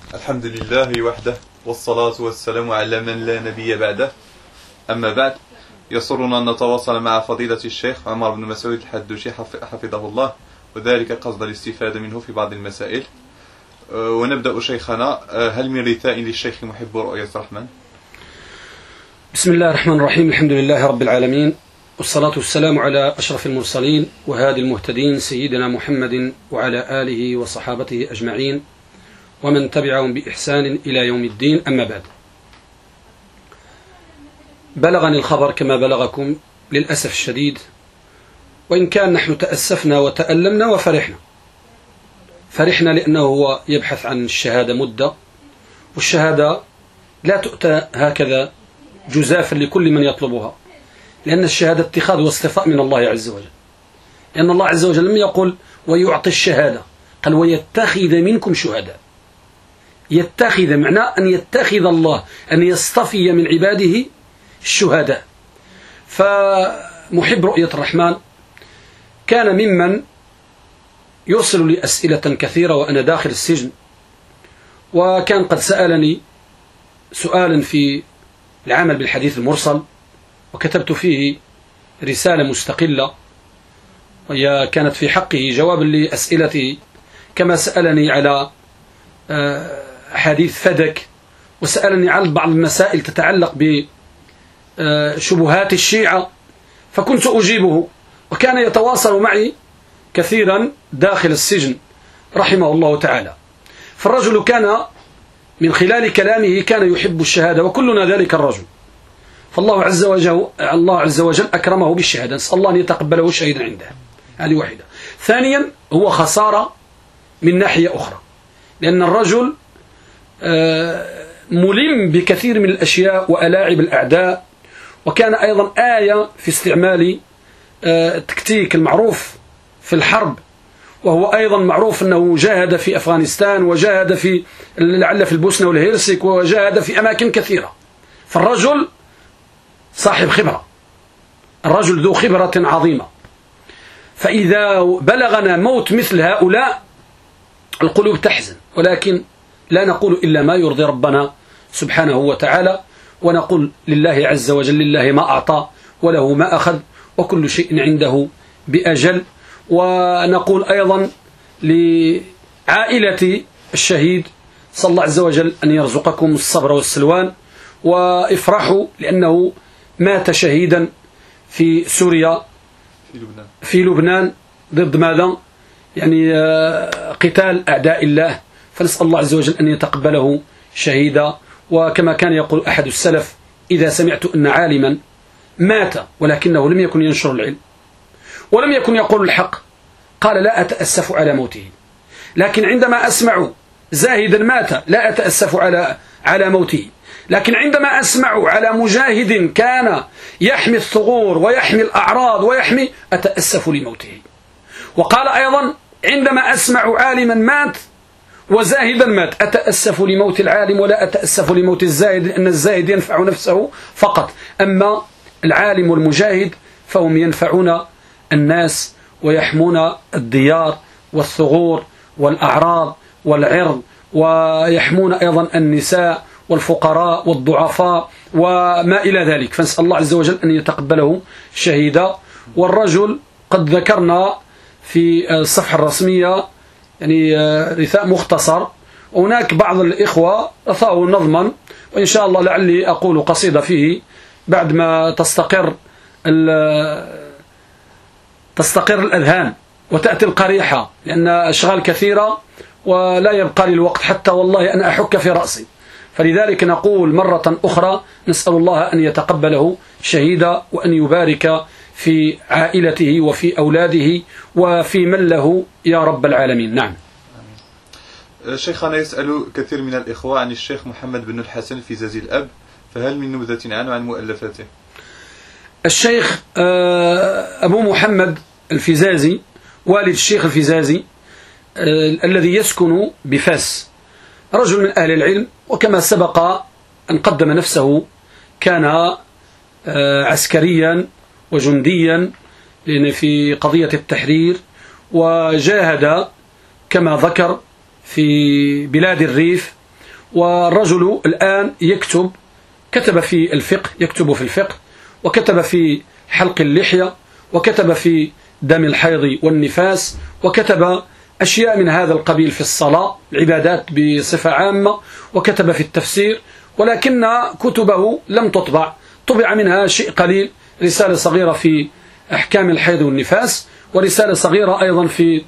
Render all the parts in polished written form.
الحمد لله وحده والصلاة والسلام على من لا نبي بعده. أما بعد، يسرنا أن نتواصل مع فضيلة الشيخ عمر بن مسعود الحدوشي حفظه الله، وذلك قصد الاستفادة منه في بعض المسائل. ونبدأ شيخنا، هل من رثاء للشيخ محب رؤية الرحمن؟ بسم الله الرحمن الرحيم. الحمد لله رب العالمين، والصلاة والسلام على أشرف المرسلين وهادي المهتدين سيدنا محمد وعلى آله وصحابته أجمعين ومن تبعهم بإحسان إلى يوم الدين. أما بعد، بلغني الخبر كما بلغكم للأسف الشديد، وإن كان نحن تأسفنا وتألمنا وفرحنا. فرحنا لأنه هو يبحث عن الشهادة مدة، والشهادة لا تؤتى هكذا جزافا لكل من يطلبها، لأن الشهادة اتخاذ واصطفاء من الله عز وجل. لأن الله عز وجل لم يقل ويعطي الشهادة، قال ويتخذ منكم شهداء. يتخذ معناه أن يتخذ الله، أن يصطفي من عباده الشهداء. فمحب رؤية الرحمن كان ممن يرسل لي أسئلة كثيرة وأنا داخل السجن، وكان قد سألني سؤالا في العمل بالحديث المرسل، وكتبت فيه رسالة مستقلة، وهي كانت في حقه جوابا لأسئلته، كما سألني على حديث فدك، وسألني على بعض المسائل تتعلق بشبهات الشيعة، فكنت أجيبه، وكان يتواصل معي كثيرا داخل السجن رحمه الله تعالى. فالرجل كان من خلال كلامه كان يحب الشهادة، وكلنا ذلك الرجل. فالله عز وجل أكرمه بالشهادة، نسأل الله أن يتقبله شهيدا عنده. هذه واحدة. ثانيا، هو خسارة من ناحية أخرى، لأن الرجل ملم بكثير من الأشياء وألاعب الأعداء، وكان أيضا آية في استعمال التكتيك المعروف في الحرب، وهو أيضا معروف أنه جاهد في أفغانستان، وجاهد في لعل في البوسنة والهيرسك، وجاهد في أماكن كثيرة. فالرجل صاحب خبرة، الرجل ذو خبرة عظيمة. فإذا بلغنا موت مثل هؤلاء القلوب تحزن، ولكن لا نقول إلا ما يرضي ربنا سبحانه وتعالى، ونقول لله عز وجل لله ما أعطى وله ما أخذ، وكل شيء عنده بأجل. ونقول أيضا لعائلة الشهيد صلى الله عز وجل أن يرزقكم الصبر والسلوان، وافرحوا لأنه مات شهيدا في سوريا، في لبنان ضد ماذا؟ يعني قتال أعداء الله. فنسأل الله عز وجل أن يتقبله شهيدا. وكما كان يقول أحد السلف: إذا سمعت أن عالما مات ولكنه لم يكن ينشر العلم ولم يكن يقول الحق، قال لا أتأسف على موته، لكن عندما أسمع زاهدا مات لا أتأسف على موته، لكن عندما أسمع على مجاهد كان يحمي الثغور ويحمي الأعراض ويحمي، أتأسف لموته. وقال أيضا: عندما أسمع عالما مات وزاهدا مات أتأسف لموت العالم ولا أتأسف لموت الزاهد، لأن الزاهد ينفع نفسه فقط، أما العالم والمجاهد فهم ينفعون الناس ويحمون الديار والثغور والأعراض والعرض، ويحمون أيضا النساء والفقراء والضعفاء وما إلى ذلك. فنسأل الله عز وجل أن يتقبله شهيدا. والرجل قد ذكرنا في الصفحة الرسمية يعني رثاء مختصر، وهناك بعض الإخوة أثاروا نظما، وإن شاء الله لعلي أقول قصيدة فيه بعد ما تستقر الأذهان وتأتي القريحة، لأن أشغال كثيرة ولا يبقى لي الوقت حتى والله أن أحك في رأسي. فلذلك نقول مرة أخرى: نسأل الله أن يتقبله شهيدا، وأن يبارك في عائلته وفي أولاده وفي من له يا رب العالمين. نعم. شيخنا، يسأل كثير من الإخوة عن الشيخ محمد بن الحسن الفيزازي الأب، فهل من نبذة عنه وعن مؤلفاته؟ الشيخ أبو محمد الفيزازي والد الشيخ الفيزازي الذي يسكن بفاس، رجل من أهل العلم، وكما سبق أن قدم نفسه كان عسكريا وجنديا في قضية التحرير، وجاهد كما ذكر في بلاد الريف، والرجل الآن كتب في الفقه، يكتب في الفقه، وكتب في حلق اللحية، وكتب في دم الحيض والنفاس، وكتب أشياء من هذا القبيل في الصلاة، العبادات بصفة عامة، وكتب في التفسير، ولكن كتبه لم تطبع، طبع منها شيء قليل، رسالة صغيرة في أحكام الحيض والنفاس، ورسالة صغيرة أيضا في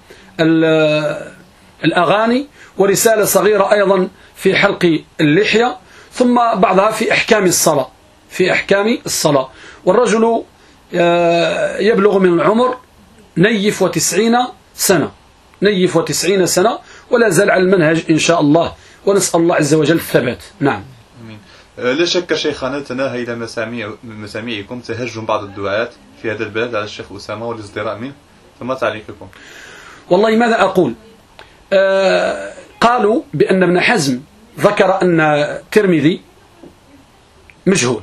الأغاني، ورسالة صغيرة أيضا في حلق اللحية، ثم بعضها في أحكام الصلاة، في أحكام الصلاة. والرجل يبلغ من العمر 90 سنة، 90 سنة، ولا زال على المنهج إن شاء الله، ونسأل الله عز وجل الثبات. نعم. لا شك شيخنا تناهى إلى مسامعكم تهجم بعض الدعاة في هذا البلد على الشيخ أسامة والازدراء منه، فما تعليقكم؟ والله ماذا أقول؟ قالوا بأن ابن حزم ذكر أن الترمذي مجهول،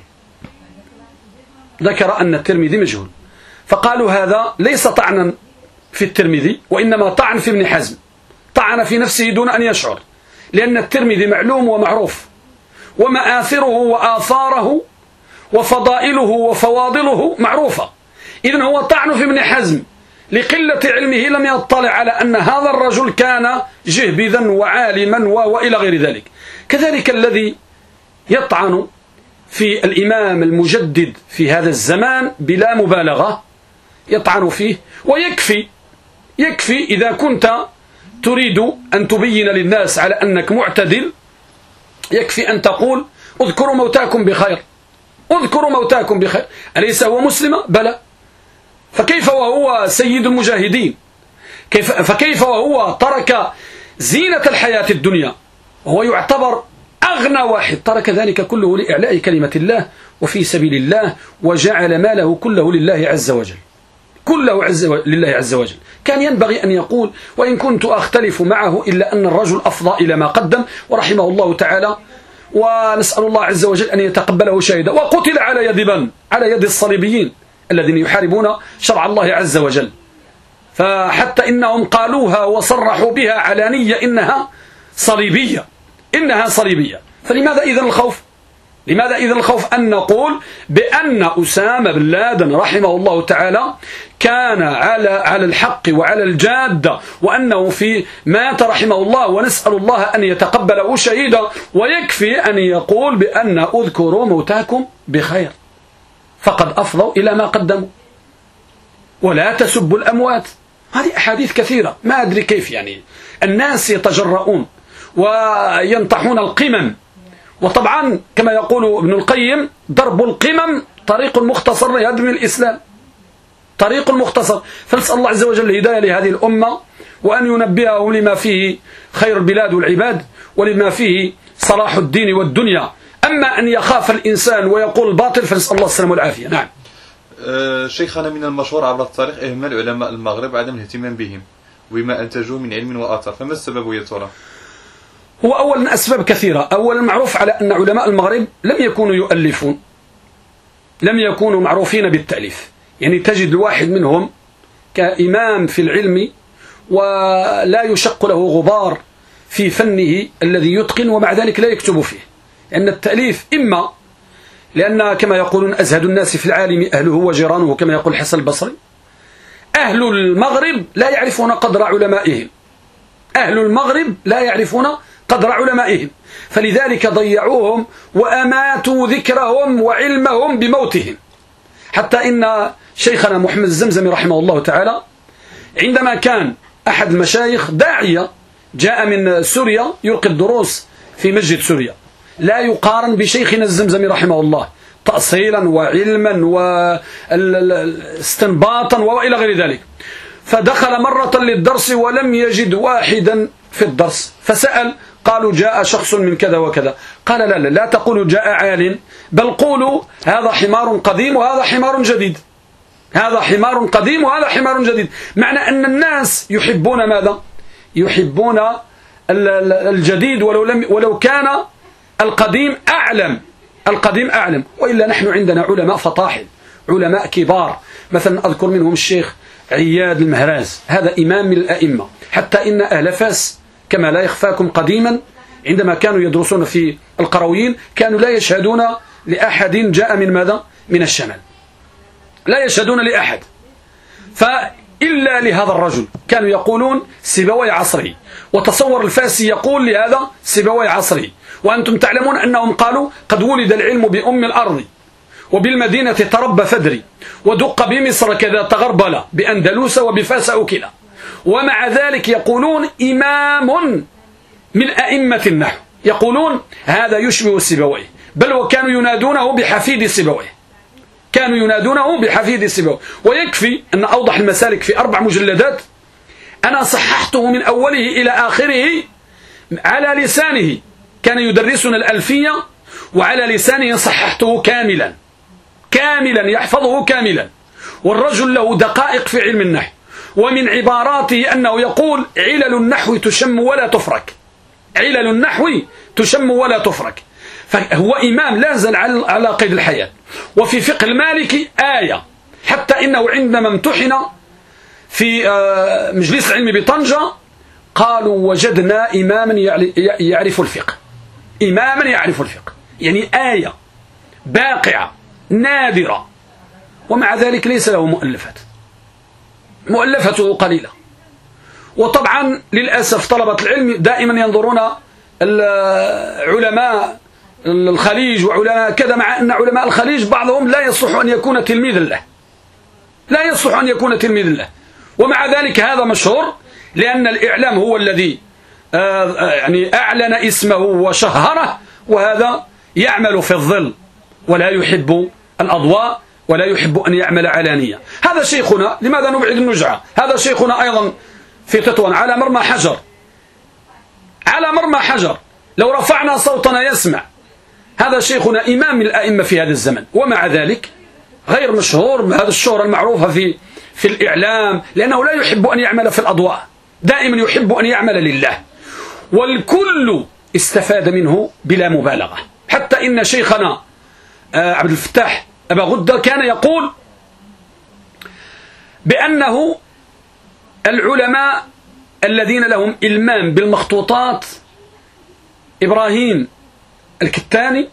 ذكر أن الترمذي مجهول، فقالوا هذا ليس طعنا في الترمذي، وإنما طعن في ابن حزم، طعن في نفسه دون أن يشعر، لأن الترمذي معلوم ومعروف، ومآثره وآثاره وفضائله وفواضله معروفة، إذن هو طعن في ابن حزم لقلة علمه، لم يطلع على أن هذا الرجل كان جهبذا وعالما وإلى غير ذلك. كذلك الذي يطعن في الإمام المجدد في هذا الزمان بلا مبالغة يطعن فيه، ويكفي إذا كنت تريد أن تبين للناس على أنك معتدل، يكفي أن تقول اذكروا موتاكم بخير، اذكروا موتاكم بخير. أليس هو مسلم؟ بلى. فكيف وهو سيد المجاهدين؟ فكيف وهو ترك زينة الحياة الدنيا، وهو يعتبر أغنى واحد، ترك ذلك كله لإعلاء كلمة الله وفي سبيل الله، وجعل ماله كله لله عز وجل، كله لله عز وجل. كان ينبغي أن يقول وإن كنت أختلف معه إلا أن الرجل أفضى إلى ما قدم، ورحمه الله تعالى، ونسأل الله عز وجل أن يتقبله شهيدا. وقتل على يد الصليبيين الذين يحاربون شرع الله عز وجل، فحتى إنهم قالوها وصرحوا بها علانية إنها صليبية، إنها صليبية. فلماذا إذن الخوف؟ لماذا إذن الخوف أن نقول بأن أسامة بن لادن رحمه الله تعالى كان على الحق وعلى الجادة، وأنه في مات رحمه الله، ونسأل الله أن يتقبله شهيدا، ويكفي أن يقول بأن أذكروا موتاكم بخير فقد أفضوا إلى ما قدموا، ولا تسبوا الأموات. هذه أحاديث كثيرة، ما أدري كيف يعني الناس يتجرؤون وينطحون القمم. وطبعا كما يقول ابن القيم ضرب القمم طريق مختصر لهدم الإسلام، طريق مختصر. فنسأل الله عز وجل الهداية لهذه الأمة، وأن ينبههم لما فيه خير البلاد والعباد، ولما فيه صلاح الدين والدنيا. أما أن يخاف الإنسان ويقول الباطل فنسأل الله السلامة والعافية. نعم. شيخنا، من المشهور عبر التاريخ إهمال علماء المغرب عدم الاهتمام بهم وما أنتجوا من علم وآثار، فما السبب يا ترى؟ هو أولا أسباب كثيرة. أولا معروف على أن علماء المغرب لم يكونوا يؤلفون، لم يكونوا معروفين بالتأليف، يعني تجد الواحد منهم كإمام في العلم ولا يشق له غبار في فنه الذي يتقن، ومع ذلك لا يكتب فيه، لأن التأليف إما لأن كما يقولون أزهد الناس في العالم أهله وجيرانه، كما يقول الحسن البصري، أهل المغرب لا يعرفون قدر علمائهم، أهل المغرب لا يعرفون قدر علمائهم، فلذلك ضيعوهم وأماتوا ذكرهم وعلمهم بموتهم. حتى إن شيخنا محمد الزمزمي رحمه الله تعالى عندما كان أحد المشايخ داعية جاء من سوريا يلقي الدروس في مسجد سوريا، لا يقارن بشيخنا الزمزمي رحمه الله تأصيلا وعلما واستنباطا وإلى غير ذلك. فدخل مرة للدرس ولم يجد واحدا في الدرس، فسأل، قالوا جاء شخص من كذا وكذا، قال لا تقولوا جاء عال، بل قولوا هذا حمار قديم وهذا حمار جديد، هذا حمار قديم وهذا حمار جديد. معنى أن الناس يحبون ماذا؟ يحبون الجديد ولو كان القديم أعلم. وإلا نحن عندنا علماء فطاحل، علماء كبار، مثلا أذكر منهم الشيخ عياد المهراز، هذا إمام من الأئمة، حتى إن أهل فاس كما لا يخفاكم قديما عندما كانوا يدرسون في القرويين كانوا لا يشهدون لأحد جاء من ماذا؟ من الشمال، لا يشهدون لأحد، فإلا لهذا الرجل كانوا يقولون سيبوي عصره. وتصور الفاسي يقول لهذا سيبوي عصره، وأنتم تعلمون أنهم قالوا قد ولد العلم بأم الأرض وبالمدينة تربى فدري ودق بمصر كذا تغربل بأندلس وبفاس أكلا. ومع ذلك يقولون إمام من أئمة النحو، يقولون هذا يشبه السيبويه، بل وكانوا ينادونه بحفيد سيبويه، كانوا ينادونه بحفيد سيبويه. ويكفي أن أوضح المسالك في 4 مجلدات أنا صححته من أوله إلى آخره على لسانه، كان يدرسنا الألفية وعلى لسانه صححته كاملا يحفظه كاملا. والرجل له دقائق في علم النحو، ومن عباراته أنه يقول علل النحو تشم ولا تفرك، علل النحو تشم ولا تفرك. فهو إمام لا زال على قيد الحياة. وفي فقه المالكي آية، حتى إنه عندما امتحن في مجلس العلم بطنجة قالوا وجدنا إماما يعرف الفقه، إماما يعرف الفقه، يعني آية باقعة نادرة. ومع ذلك ليس له مؤلفات، مؤلفته قليلة. وطبعا للأسف طلبة العلم دائما ينظرون علماء الخليج وعلماء كذا، مع أن علماء الخليج بعضهم لا يصلح أن يكون تلميذا له، لا يصلح أن يكون تلميذا له. ومع ذلك هذا مشهور، لأن الإعلام هو الذي يعني أعلن اسمه وشهره، وهذا يعمل في الظل ولا يحب الأضواء ولا يحب أن يعمل علانية. هذا شيخنا، لماذا نبعد النجعة؟ هذا شيخنا أيضا في تطوان على مرمى حجر، على مرمى حجر، لو رفعنا صوتنا يسمع. هذا شيخنا إمام الأئمة في هذا الزمن، ومع ذلك غير مشهور بهذه الشهرة المعروفة في الإعلام، لأنه لا يحب أن يعمل في الأضواء، دائما يحب أن يعمل لله. والكل استفاد منه بلا مبالغة، حتى إن شيخنا عبد الفتاح أبا غدة كان يقول بأنه العلماء الذين لهم إلمام بالمخطوطات إبراهيم الكتاني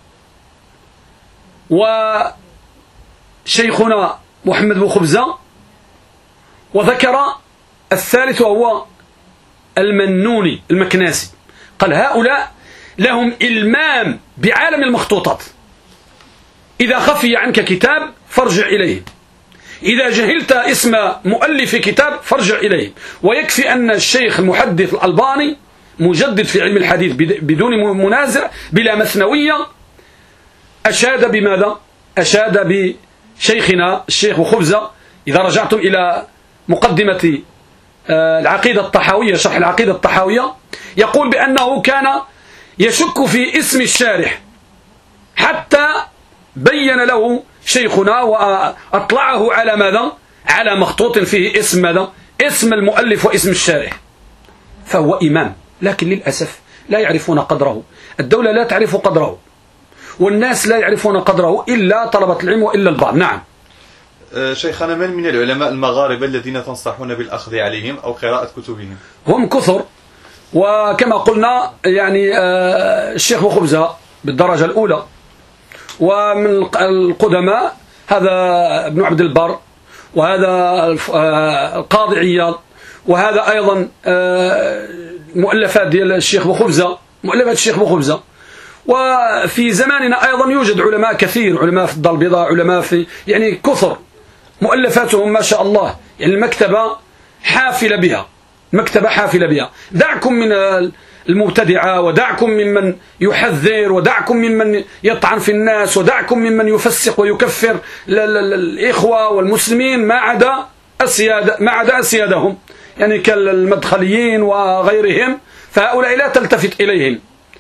وشيخنا محمد بن خبزة، وذكر الثالث وهو المنوني المكناسي، قال هؤلاء لهم إلمام بعالم المخطوطات، إذا خفي عنك كتاب فارجع إليه، إذا جهلت اسم مؤلف كتاب فارجع إليه. ويكفي أن الشيخ المحدث الألباني مجدد في علم الحديث بدون منازع بلا مثنوية أشاد بماذا؟ أشاد بشيخنا الشيخ خبزة. إذا رجعتم إلى مقدمة العقيدة الطحاوية، شرح العقيدة الطحاوية، يقول بأنه كان يشك في اسم الشارح حتى بين له شيخنا وأطلعه على ماذا؟ على مخطوط فيه اسم ماذا؟ اسم المؤلف واسم الشارح. فهو إمام، لكن للأسف لا يعرفون قدره، الدولة لا تعرف قدره، والناس لا يعرفون قدره إلا طلبة العلم وإلا البعض. نعم شيخنا، من العلماء المغاربة الذين تنصحون بالأخذ عليهم أو قراءة كتبهم؟ هم كثر، وكما قلنا يعني الشيخ خبزة بالدرجة الأولى، ومن القدماء هذا ابن عبد البر، وهذا القاضي عياض، وهذا أيضا مؤلفات ديال الشيخ بخبزة، مؤلفات الشيخ بخبزة. وفي زماننا أيضا يوجد علماء كثير، علماء في الدار البيضاء، علماء في يعني كثر، مؤلفاتهم ما شاء الله، يعني المكتبة حافلة بها، مكتبة حافلة بها. دعكم من المبتدعة، ودعكم ممن يحذر، ودعكم ممن يطعن في الناس، ودعكم ممن يفسق ويكفر الإخوة والمسلمين ما عدا أسيادهم، يعني كالمدخليين وغيرهم، فهؤلاء لا تلتفت إليهم.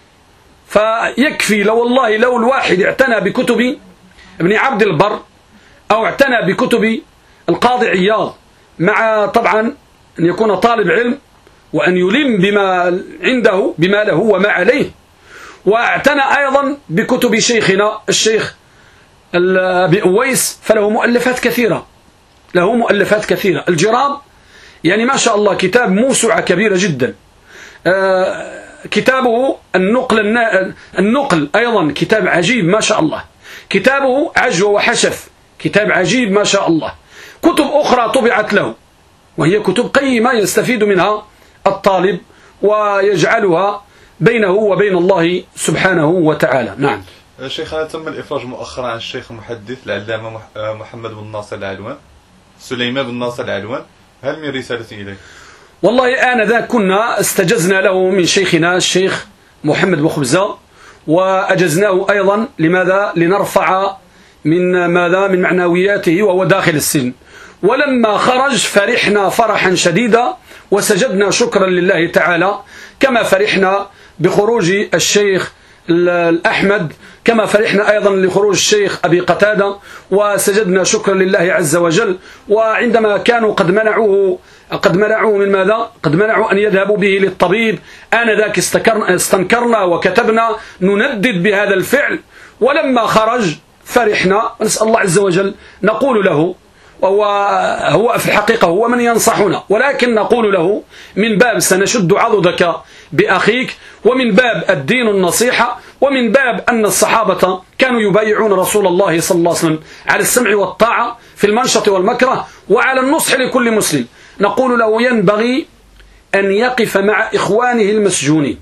فيكفي لو والله لو الواحد اعتنى بكتب ابن عبد البر أو اعتنى بكتب القاضي عياض، مع طبعا أن يكون طالب علم وأن يلم بما عنده بما له وما عليه، واعتنى أيضا بكتب شيخنا الشيخ أبي أويس، فله مؤلفات كثيرة، له مؤلفات كثيرة. الجراب يعني ما شاء الله كتاب موسوعة كبيرة جدا. كتابه النقل أيضا كتاب عجيب ما شاء الله، كتابه عجوة وحشف، كتاب عجيب ما شاء الله. كتب أخرى طبعت له وهي كتب قيمة يستفيد منها الطالب ويجعلها بينه وبين الله سبحانه وتعالى. نعم. شيخنا، تم الإفراج مؤخرا عن الشيخ المحدث العلامة محمد بن ناصر العلوان، سليمان بن ناصر العلوان، هل من رسالة إليه؟ والله آنذاك كنا استجزنا له من شيخنا الشيخ محمد بخبزة، وأجزناه أيضا. لماذا؟ لنرفع من معنوياته وهو داخل السن. ولما خرج فرحنا فرحا شديدا وسجدنا شكرا لله تعالى، كما فرحنا بخروج الشيخ الأحمد، كما فرحنا أيضا لخروج الشيخ أبي قتادة، وسجدنا شكرا لله عز وجل. وعندما كانوا قد منعوه من ماذا؟ قد منعوا أن يذهبوا به للطبيب، آنذاك استنكرنا وكتبنا نندد بهذا الفعل. ولما خرج فرحنا، ونسأل الله عز وجل نقول له، وهو في الحقيقة هو من ينصحنا، ولكن نقول له من باب سنشد عضدك بأخيك، ومن باب الدين النصيحة، ومن باب أن الصحابة كانوا يبايعون رسول الله صلى الله عليه وسلم على السمع والطاعة في المنشط والمكره وعلى النصح لكل مسلم. نقول له ينبغي أن يقف مع إخوانه المسجونين،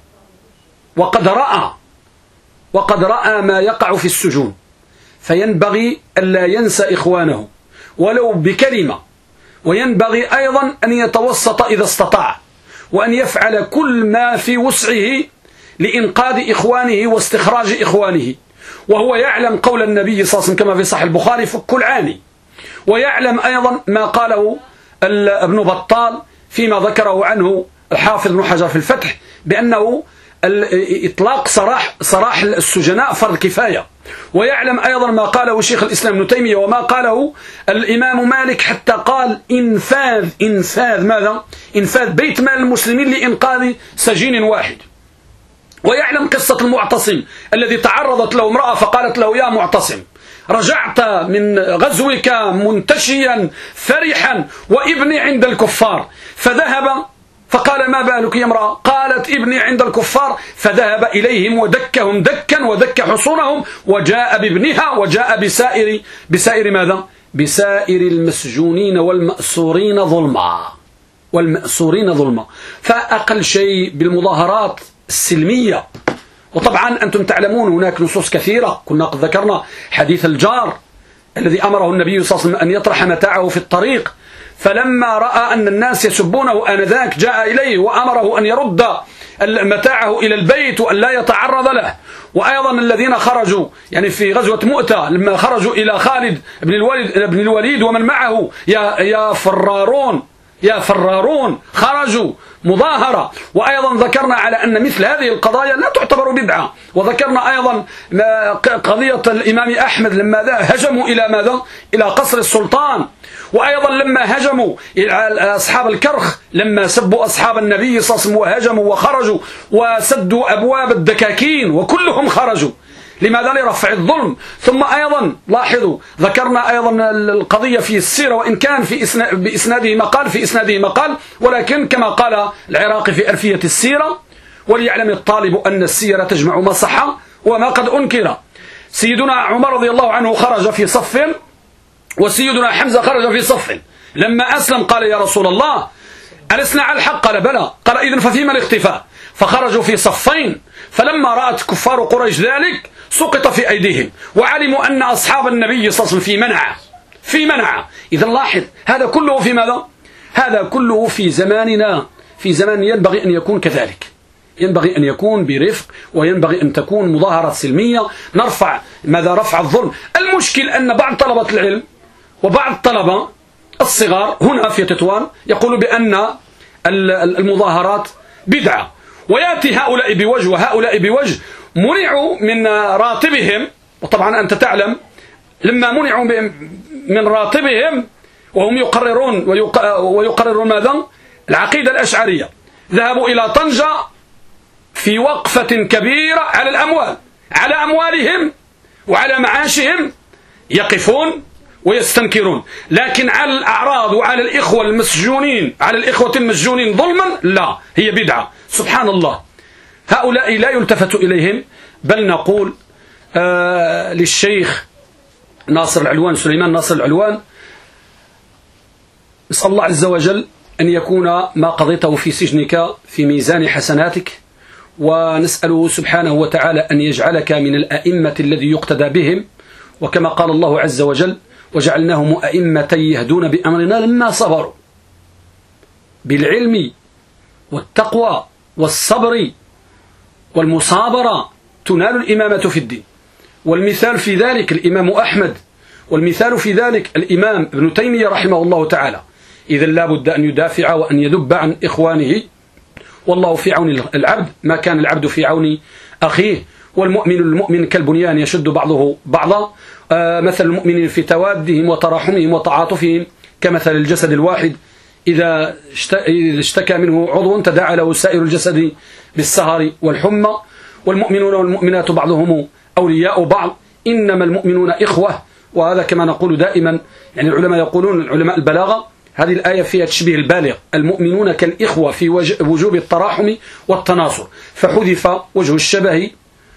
وقد رأى ما يقع في السجون، فينبغي ألا ينسى إخوانه ولو بكلمة، وينبغي أيضا أن يتوسط إذا استطاع، وأن يفعل كل ما في وسعه لإنقاذ إخوانه واستخراج إخوانه. وهو يعلم قول النبي صلى الله عليه وسلم كما في صحيح البخاري: فك العاني. ويعلم أيضا ما قاله ابن بطال فيما ذكره عنه الحافظ ابن حجر في الفتح، بأنه إطلاق سراح السجناء فرض كفاية. ويعلم أيضا ما قاله شيخ الإسلام ابن تيمية وما قاله الإمام مالك، حتى قال إنفاذ بيت مال المسلمين لإنقاذ سجين واحد. ويعلم قصة المعتصم الذي تعرضت له امرأة فقالت له: يا معتصم، رجعت من غزوك منتشيا فرحا وابني عند الكفار، فذهب فقال: ما بالك يا امرأة؟ قالت: ابني عند الكفار. فذهب إليهم ودكهم دكا ودك حصونهم، وجاء بابنها وجاء بسائر ماذا؟ بسائر المسجونين والمأسورين ظلما. فأقل شيء بالمظاهرات السلمية. وطبعا أنتم تعلمون هناك نصوص كثيرة، كنا قد ذكرنا حديث الجار الذي أمره النبي صلى الله عليه وسلم أن يطرح متاعه في الطريق، فلما رأى أن الناس يسبونه آنذاك جاء إليه وأمره أن يرد متاعه إلى البيت وأن لا يتعرض له. وأيضا الذين خرجوا يعني في غزوة مؤتة لما خرجوا إلى خالد بن الوليد ومن معه: يا فرارون خرجوا مظاهرة. وأيضا ذكرنا على أن مثل هذه القضايا لا تعتبر بدعة. وذكرنا أيضا قضية الإمام أحمد لما هجموا إلى ماذا؟ إلى قصر السلطان. وأيضا لما هجموا أصحاب الكرخ، لما سبوا أصحاب النبي صلى الله عليه وسلم وهجموا وخرجوا وسدوا أبواب الدكاكين وكلهم خرجوا. لماذا؟ لرفع الظلم. ثم أيضا لاحظوا ذكرنا أيضا القضية في السيرة، وإن كان في إسناده مقال، ولكن كما قال العراقي في ألفية السيرة: وليعلم الطالب أن السيرة تجمع ما صح وما قد أنكر. سيدنا عمر رضي الله عنه خرج في صف، وسيدنا حمزة خرج في صف. لما أسلم قال: يا رسول الله، ألسنا على الحق؟ قال: بلى. قال: إذن ففيما الاختفاء؟ فخرجوا في صفين. فلما رأت كفار قريش ذلك سقط في أيديهم، وعلموا أن أصحاب النبي صلى الله عليه وسلم في منعة. إذن لاحظ هذا كله في ماذا؟ هذا كله في زماننا، في زمان ينبغي أن يكون كذلك، ينبغي أن يكون برفق، وينبغي أن تكون مظاهرة سلمية رفع الظلم. المشكل أن بعض طلبة العلم وبعض الطلبة الصغار هنا في تطوان يقولوا بأن المظاهرات بدعة، ويأتي هؤلاء بوجه وهؤلاء بوجه. منعوا من راتبهم، وطبعا أنت تعلم لما منعوا من راتبهم وهم ويقررون ماذا؟ العقيدة الأشعرية، ذهبوا إلى طنجة في وقفة كبيرة على أموالهم وعلى معاشهم، يقفون ويستنكرون. لكن على الأعراض وعلى الإخوة المسجونين ظلما لا، هي بدعة. سبحان الله، هؤلاء لا يلتفت إليهم، بل نقول للشيخ ناصر العلوان، سليمان ناصر العلوان، نسأل الله عز وجل أن يكون ما قضيته في سجنك في ميزان حسناتك، ونسأله سبحانه وتعالى أن يجعلك من الأئمة الذي يقتدى بهم، وكما قال الله عز وجل وجعلناهم أئمة يهدون بأمرنا لما صبروا، بالعلم والتقوى والصبر والمصابرة تنال الإمامة في الدين. والمثال في ذلك الإمام أحمد، والمثال في ذلك الإمام ابن تيمية رحمه الله تعالى. إذا لا بد أن يدافع وأن يذب عن إخوانه، والله في عون العبد ما كان العبد في عون أخيه. والمؤمن المؤمن كالبنيان يشد بعضه بعضا، مثل المؤمنين في توادهم وتراحمهم وتعاطفهم كمثل الجسد الواحد إذا اشتكى منه عضو تداعى له سائر الجسد بالسهر والحمى. والمؤمنون والمؤمنات بعضهم أولياء بعض، إنما المؤمنون إخوة. وهذا كما نقول دائما، يعني العلماء يقولون، علماء البلاغة، هذه الآية فيها تشبيه البالغ، المؤمنون كالإخوة في وجوب التراحم والتناصر، فحذف وجه الشبه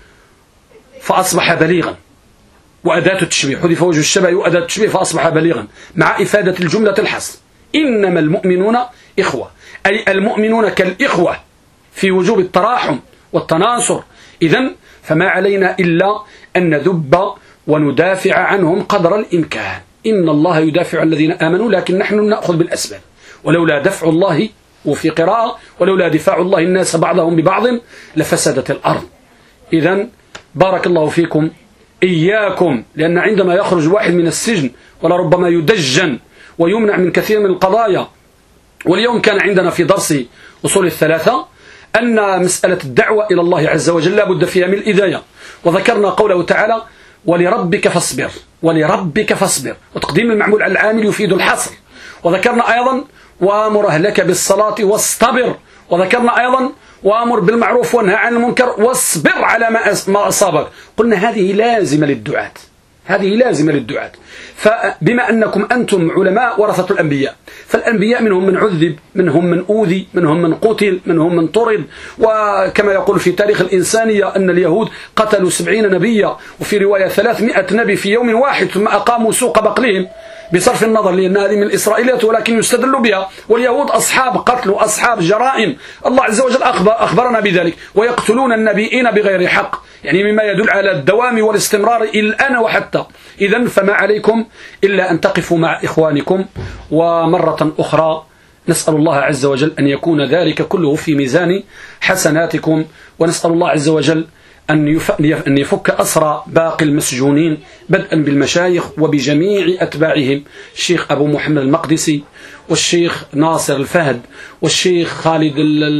فأصبح بليغا، وأداة التشبيه حذف وجه الشبه وأداة التشبيه فأصبح بليغا، مع إفادة الجملة الحصر، إنما المؤمنون إخوة، أي المؤمنون كالإخوة في وجوب التراحم والتناصر. إذن فما علينا إلا أن نذب وندافع عنهم قدر الإمكان. إن الله يدافع عن الذين آمنوا، لكن نحن نأخذ بالأسباب. ولولا دفع الله، وفي قراءة ولولا دفاع الله الناس بعضهم ببعض لفسدت الأرض. إذن بارك الله فيكم إياكم، لأن عندما يخرج واحد من السجن ولربما يدجن ويمنع من كثير من القضايا. واليوم كان عندنا في درس أصول الثلاثة أن مسألة الدعوة إلى الله عز وجل لا بد فيها من الإداية، وذكرنا قوله تعالى ولربك فاصبر، ولربك فاصبر، وتقديم المعمول على العامل يفيد الحصر. وذكرنا أيضا وامر أهلك بالصلاة واصطبر، وذكرنا أيضا وامر بالمعروف وانهى عن المنكر واصبر على ما أصابك. قلنا هذه لازمة للدعاة، هذه لازمة للدعاة. فبما أنكم أنتم علماء ورثة الأنبياء، فالأنبياء منهم من عذب، منهم من أوذي، منهم من قتل، منهم من طرد. وكما يقول في تاريخ الإنسانية أن اليهود قتلوا 70 نبيا، وفي رواية 300 نبي في يوم واحد، ثم أقاموا سوق بقلهم، بصرف النظر لأن هذه من الإسرائيليات ولكن يستدل بها. واليهود أصحاب قتل وأصحاب جرائم، الله عز وجل أخبرنا بذلك، ويقتلون النبيين بغير حق، يعني مما يدل على الدوام والاستمرار إلى الآن وحتى. إذن فما عليكم إلا أن تقفوا مع إخوانكم. ومرة أخرى نسأل الله عز وجل أن يكون ذلك كله في ميزان حسناتكم، ونسأل الله عز وجل أن يفك أسرى باقي المسجونين، بدءا بالمشايخ وبجميع أتباعهم، الشيخ أبو محمد المقدسي، والشيخ ناصر الفهد، والشيخ خالد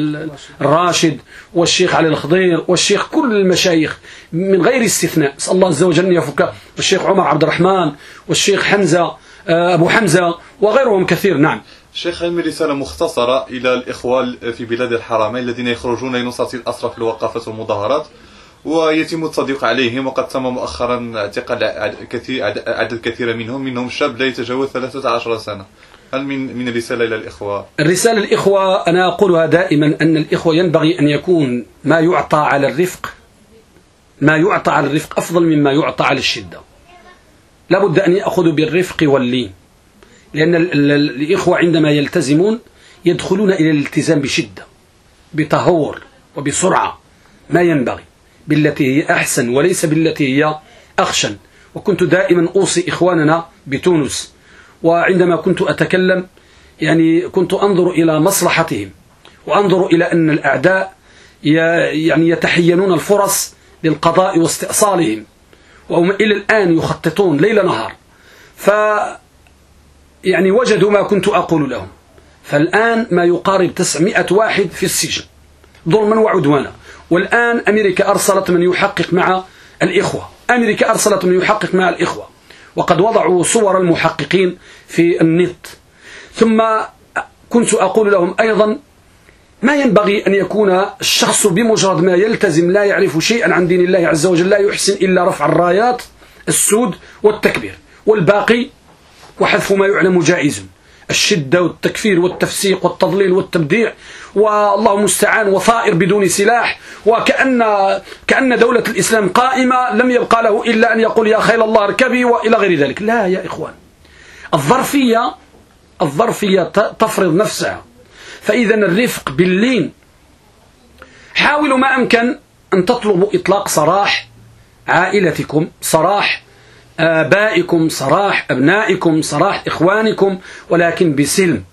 الراشد، والشيخ علي الخضير، والشيخ كل المشايخ من غير استثناء، نسأل الله عز وجل أن يفك، والشيخ عمر عبد الرحمن، والشيخ حمزة أبو حمزة، وغيرهم كثير. نعم شيخ، علم رسالة مختصرة إلى الإخوة في بلاد الحرمين الذين يخرجون لنصرة الأسرى في الوقافات والمظاهرات، ويتم التضييق عليهم، وقد تم مؤخرا اعتقال عدد كثير منهم شاب لا يتجاوز 13 سنة. هل من الرسالة إلى الإخوة؟ الرسالة الإخوة أنا أقولها دائما، أن الإخوة ينبغي أن يكون ما يعطى على الرفق، ما يعطى على الرفق أفضل مما يعطى على الشدة. لا بد أن يأخذوا بالرفق واللين، لأن الإخوة عندما يلتزمون يدخلون إلى الالتزام بشدة، بتهور وبسرعة، ما ينبغي، بالتي هي أحسن وليس بالتي هي أخشن. وكنت دائما أوصي إخواننا بتونس، وعندما كنت أتكلم يعني كنت أنظر إلى مصلحتهم، وأنظر إلى أن الأعداء يعني يتحينون الفرص للقضاء واستئصالهم، وهم إلى الآن يخططون ليل نهار. يعني وجدوا ما كنت أقول لهم، فالآن ما يقارب 900 واحد في السجن ظلما وعدوانا. والآن أمريكا أرسلت من يحقق مع الإخوة، أمريكا أرسلت من يحقق مع الإخوة، وقد وضعوا صور المحققين في النت. ثم كنت أقول لهم أيضا ما ينبغي أن يكون الشخص بمجرد ما يلتزم لا يعرف شيئا عن دين الله عز وجل لا يحسن إلا رفع الرايات السود والتكبير، والباقي وحذف ما يعلم جائز. الشدة والتكفير والتفسيق والتضليل والتبديع، والله المستعان، وثائر بدون سلاح، كأن دولة الإسلام قائمة لم يبقى له إلا أن يقول يا خيل الله اركبي وإلى غير ذلك. لا يا إخوان، الظرفية تفرض نفسها. فإذا الرفق باللين، حاولوا ما أمكن أن تطلبوا إطلاق سراح عائلتكم، سراح آبائكم، سراح أبنائكم، سراح إخوانكم، ولكن بسلم،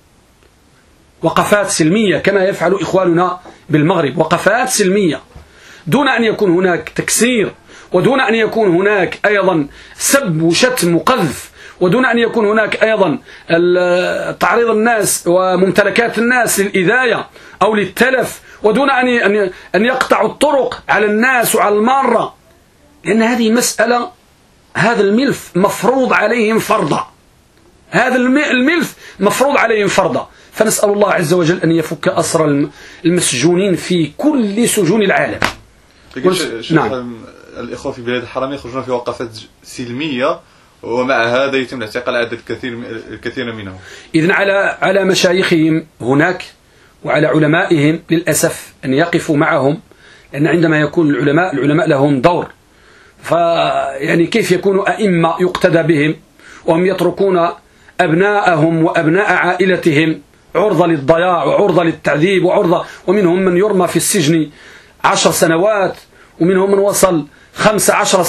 وقفات سلمية كما يفعل إخواننا بالمغرب، وقفات سلمية دون أن يكون هناك تكسير، ودون أن يكون هناك أيضا سب وشتم وقذف، ودون أن يكون هناك أيضا تعريض الناس وممتلكات الناس للإذاية أو للتلف، ودون أن يقطعوا الطرق على الناس وعلى المارة، لأن هذه مسألة، هذا الملف مفروض عليهم فرضا، هذا الملف مفروض عليهم فرضا. فنسأل الله عز وجل أن يفك أسر المسجونين في كل سجون العالم. نعم. الإخوة في بلاد الحرم يخرجون في وقفات سلمية، ومع هذا يتم اعتقال عدد الكثير منهم. إذن على مشايخهم هناك وعلى علمائهم للأسف أن يقفوا معهم، لأن عندما يكون العلماء لهم دور، فيعني كيف يكونوا أئمة يقتدى بهم وهم يتركون أبناءهم وأبناء عائلتهم عرضة للضياع وعرضة للتعذيب ومنهم من يرمى في السجن 10 سنوات، ومنهم من وصل 15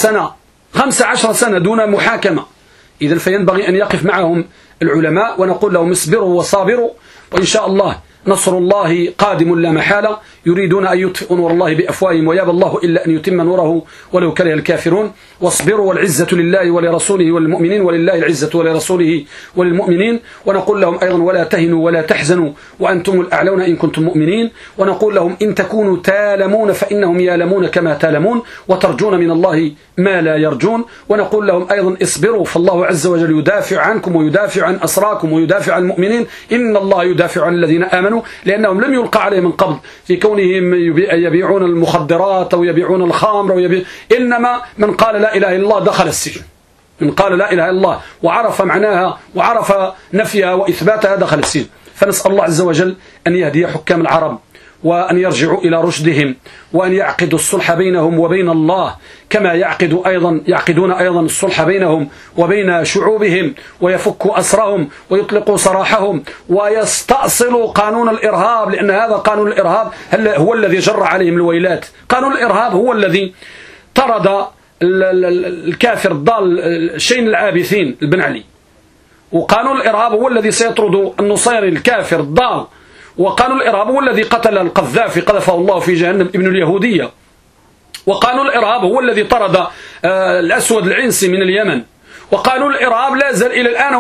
سنة دون محاكمة. إذن فينبغي أن يقف معهم العلماء ونقول لهم اصبروا وصابروا، وإن شاء الله نصر الله قادم لا محالة. يريدون أن يطفئوا نور الله بأفواههم ويابى الله إلا أن يتم نوره ولو كره الكافرون. واصبروا والعزة لله ولرسوله وللمؤمنين، ولله العزة ولرسوله وللمؤمنين. ونقول لهم أيضا ولا تهنوا ولا تحزنوا وأنتم الأعلون إن كنتم مؤمنين. ونقول لهم إن تكونوا تالمون فإنهم يالمون كما تالمون، وترجون من الله ما لا يرجون. ونقول لهم أيضا اصبروا فالله عز وجل يدافع عنكم ويدافع عن أسراكم ويدافع عن المؤمنين. إن الله يدافع عن الذين آمنوا، لأنهم لم يلقى عليهم من قبض في كونهم يبيعون المخدرات أو يبيعون الخمر إنما من قال لا إله إلا الله دخل السجن، من قال لا إله إلا الله وعرف معناها وعرف نفيها وإثباتها دخل السجن. فنسأل الله عز وجل أن يهدي حكام العرب وأن يرجعوا إلى رشدهم، وأن يعقدوا الصلح بينهم وبين الله كما يعقدون أيضا الصلح بينهم وبين شعوبهم، ويفكوا أسرهم ويطلقوا سراحهم ويستأصلوا قانون الإرهاب، لأن هذا قانون الإرهاب هو الذي جر عليهم الويلات. قانون الإرهاب هو الذي طرد الكافر الضال شين العابثين البن علي، وقانون الإرهاب هو الذي سيطرد النصيري الكافر الضال، وقانون الإرهاب هو الذي قتل القذافي قذفه الله في جهنم ابن اليهودية، وقانون الإرهاب هو الذي طرد الأسود العنسي من اليمن، وقانون الإرهاب لا زال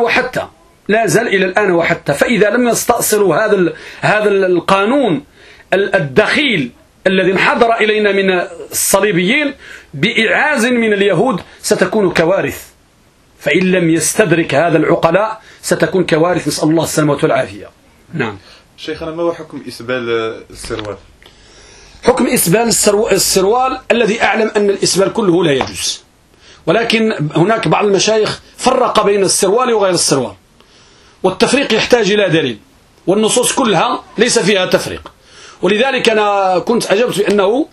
إلى الآن وحتى. فإذا لم يستأصلوا هذا القانون الدخيل الذي انحدر إلينا من الصليبيين بإعاز من اليهود ستكون كوارث، فإن لم يستدرك هذا العقلاء ستكون كوارث، نسأل الله السلامة والعافية. نعم شيخنا، ما هو حكم إسبال السروال؟ حكم إسبال السروال الذي أعلم أن الإسبال كله لا يجوز، ولكن هناك بعض المشايخ فرق بين السروال وغير السروال، والتفريق يحتاج إلى دليل، والنصوص كلها ليس فيها تفريق. ولذلك أنا كنت أجبت بأنه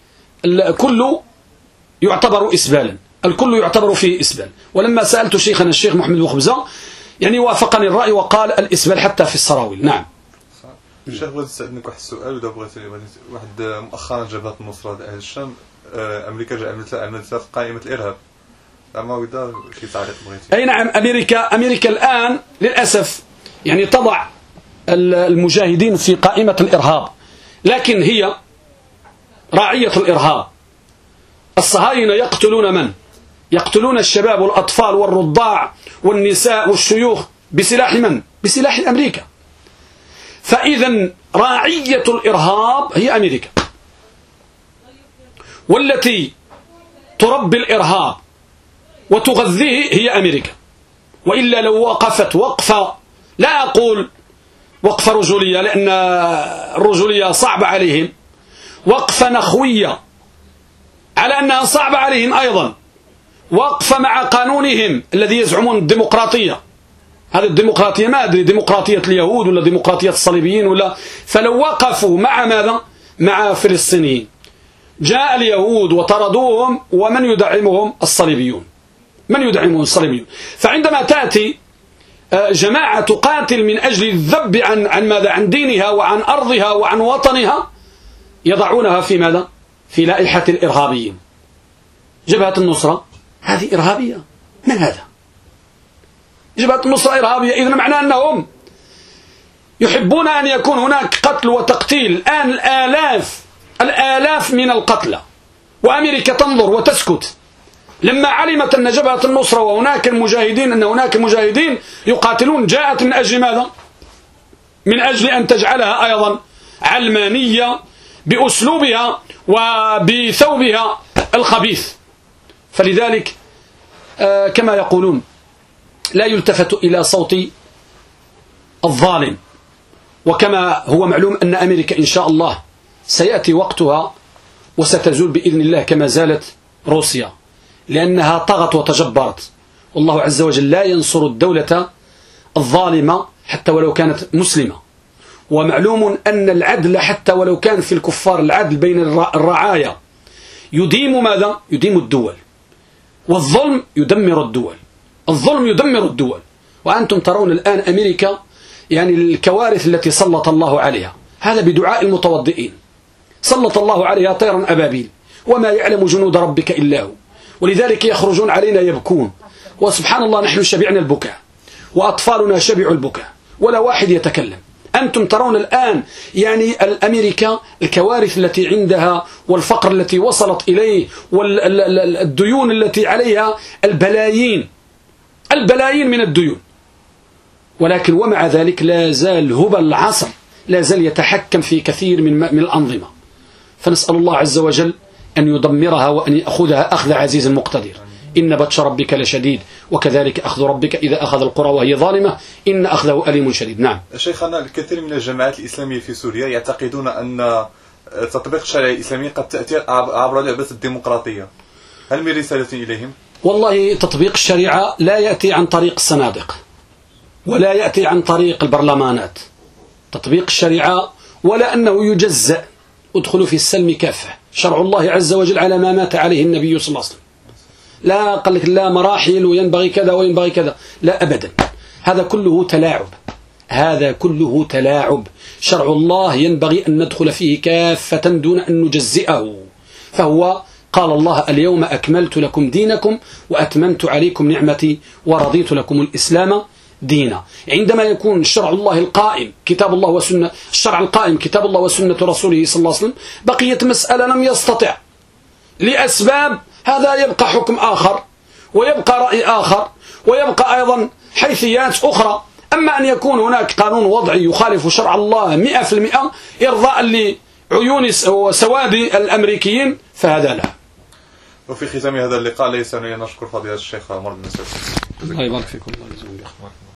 الكل يعتبر إسبالا، الكل يعتبر فيه إسبال. ولما سألت شيخنا الشيخ محمد بوخبزة يعني وافقني الرأي وقال الإسبال حتى في السراويل. نعم الشيخ، بغيت نسألك واحد السؤال، ودا بغيت واحد مؤخرا جبهة النصرة أهل الشام أمريكا عملتها في قائمة الإرهاب، أما ودا شي تعليق بغيتي؟ أي نعم، أمريكا الآن للأسف يعني تضع المجاهدين في قائمة الإرهاب، لكن هي راعية الإرهاب. الصهاينة يقتلون من؟ يقتلون الشباب والأطفال والرضاع والنساء والشيوخ بسلاح من؟ بسلاح أمريكا. فإذا راعية الإرهاب هي أمريكا، والتي تربي الإرهاب وتغذيه هي أمريكا. وإلا لو وقفت وقفة، لا أقول وقفة رجولية لأن الرجولية صعبة عليهم، وقفة نخوية على أنها صعبة عليهم أيضا، وقفة مع قانونهم الذي يزعمون الديمقراطية، هذه الديمقراطية ما أدري ديمقراطية اليهود ولا ديمقراطية الصليبيين ولا، فلو وقفوا مع ماذا؟ مع فلسطينيين. جاء اليهود وطردوهم، ومن يدعمهم؟ الصليبيون. من يدعمهم؟ الصليبيون. فعندما تأتي جماعة تقاتل من أجل الذب عن ماذا؟ عن دينها وعن أرضها وعن وطنها، يضعونها في ماذا؟ في لائحة الإرهابيين. جبهة النصرة هذه إرهابية. من هذا؟ جبهة النصرة إرهابية، إذن معناه أنهم يحبون أن يكون هناك قتل وتقتيل. الآن الآلاف من القتلى، وأمريكا تنظر وتسكت لما علمت أن جبهة النصرة وهناك المجاهدين، أن هناك مجاهدين يقاتلون، جاءت من أجل ماذا؟ من أجل أن تجعلها أيضا علمانية بأسلوبها وبثوبها الخبيث. فلذلك كما يقولون لا يلتفت إلى صوت الظالم. وكما هو معلوم أن أمريكا إن شاء الله سيأتي وقتها وستزول بإذن الله كما زالت روسيا، لأنها طغت وتجبرت، والله عز وجل لا ينصر الدولة الظالمة حتى ولو كانت مسلمة. ومعلوم أن العدل حتى ولو كان في الكفار، العدل بين الرعايا يديم ماذا؟ يديم الدول، والظلم يدمر الدول. الظلم يدمر الدول. وأنتم ترون الآن أمريكا يعني الكوارث التي سلط الله عليها، هذا بدعاء المتوضئين. سلط الله عليها طيرا أبابيل وما يعلم جنود ربك إلا هو، ولذلك يخرجون علينا يبكون. وسبحان الله نحن شبعنا البكاء وأطفالنا شبعوا البكاء ولا واحد يتكلم. أنتم ترون الآن يعني الأمريكا الكوارث التي عندها والفقر التي وصلت إليه والديون التي عليها البلايين من الديون، ولكن ومع ذلك لا زال هبل العصر لا زال يتحكم في كثير من الأنظمة. فنسأل الله عز وجل أن يدمرها وأن يأخذها أخذ عزيز مقتدر. إن بطش ربك لشديد وكذلك أخذ ربك إذا أخذ القرى وهي ظالمة إن أخذه أليم شديد. نعم شيخنا، الكثير من الجماعات الإسلامية في سوريا يعتقدون أن تطبيق الشريعة الإسلامية قد تأتي عبر لعبة الديمقراطية، هل من رسالة إليهم؟ والله تطبيق الشريعة لا يأتي عن طريق الصنادق ولا يأتي عن طريق البرلمانات. تطبيق الشريعة ولا أنه يجزأ، ادخلوا في السلم كافة. شرع الله عز وجل على ما مات عليه النبي صلى الله عليه وسلم، لا قال لك لا مراحل وينبغي كذا وينبغي كذا، لا أبدا. هذا كله تلاعب، هذا كله تلاعب. شرع الله ينبغي أن ندخل فيه كافة دون أن نجزئه. فهو قال الله اليوم أكملت لكم دينكم وأتممت عليكم نعمتي ورضيت لكم الإسلام دينا. عندما يكون شرع الله القائم كتاب الله وسنة، الشرع القائم كتاب الله وسنة رسوله صلى الله عليه وسلم، بقية مسألة لم يستطع لأسباب، هذا يبقى حكم آخر ويبقى رأي آخر ويبقى أيضا حيثيات أخرى. أما أن يكون هناك قانون وضعي يخالف شرع الله 100% إرضاء لعيون وسواد الأمريكيين فهذا لا. وفي ختام هذا اللقاء ليس أن نشكر فضيلة الشيخ عمر بن مسعود. الله يبارك فيكم. الله يجزاكم.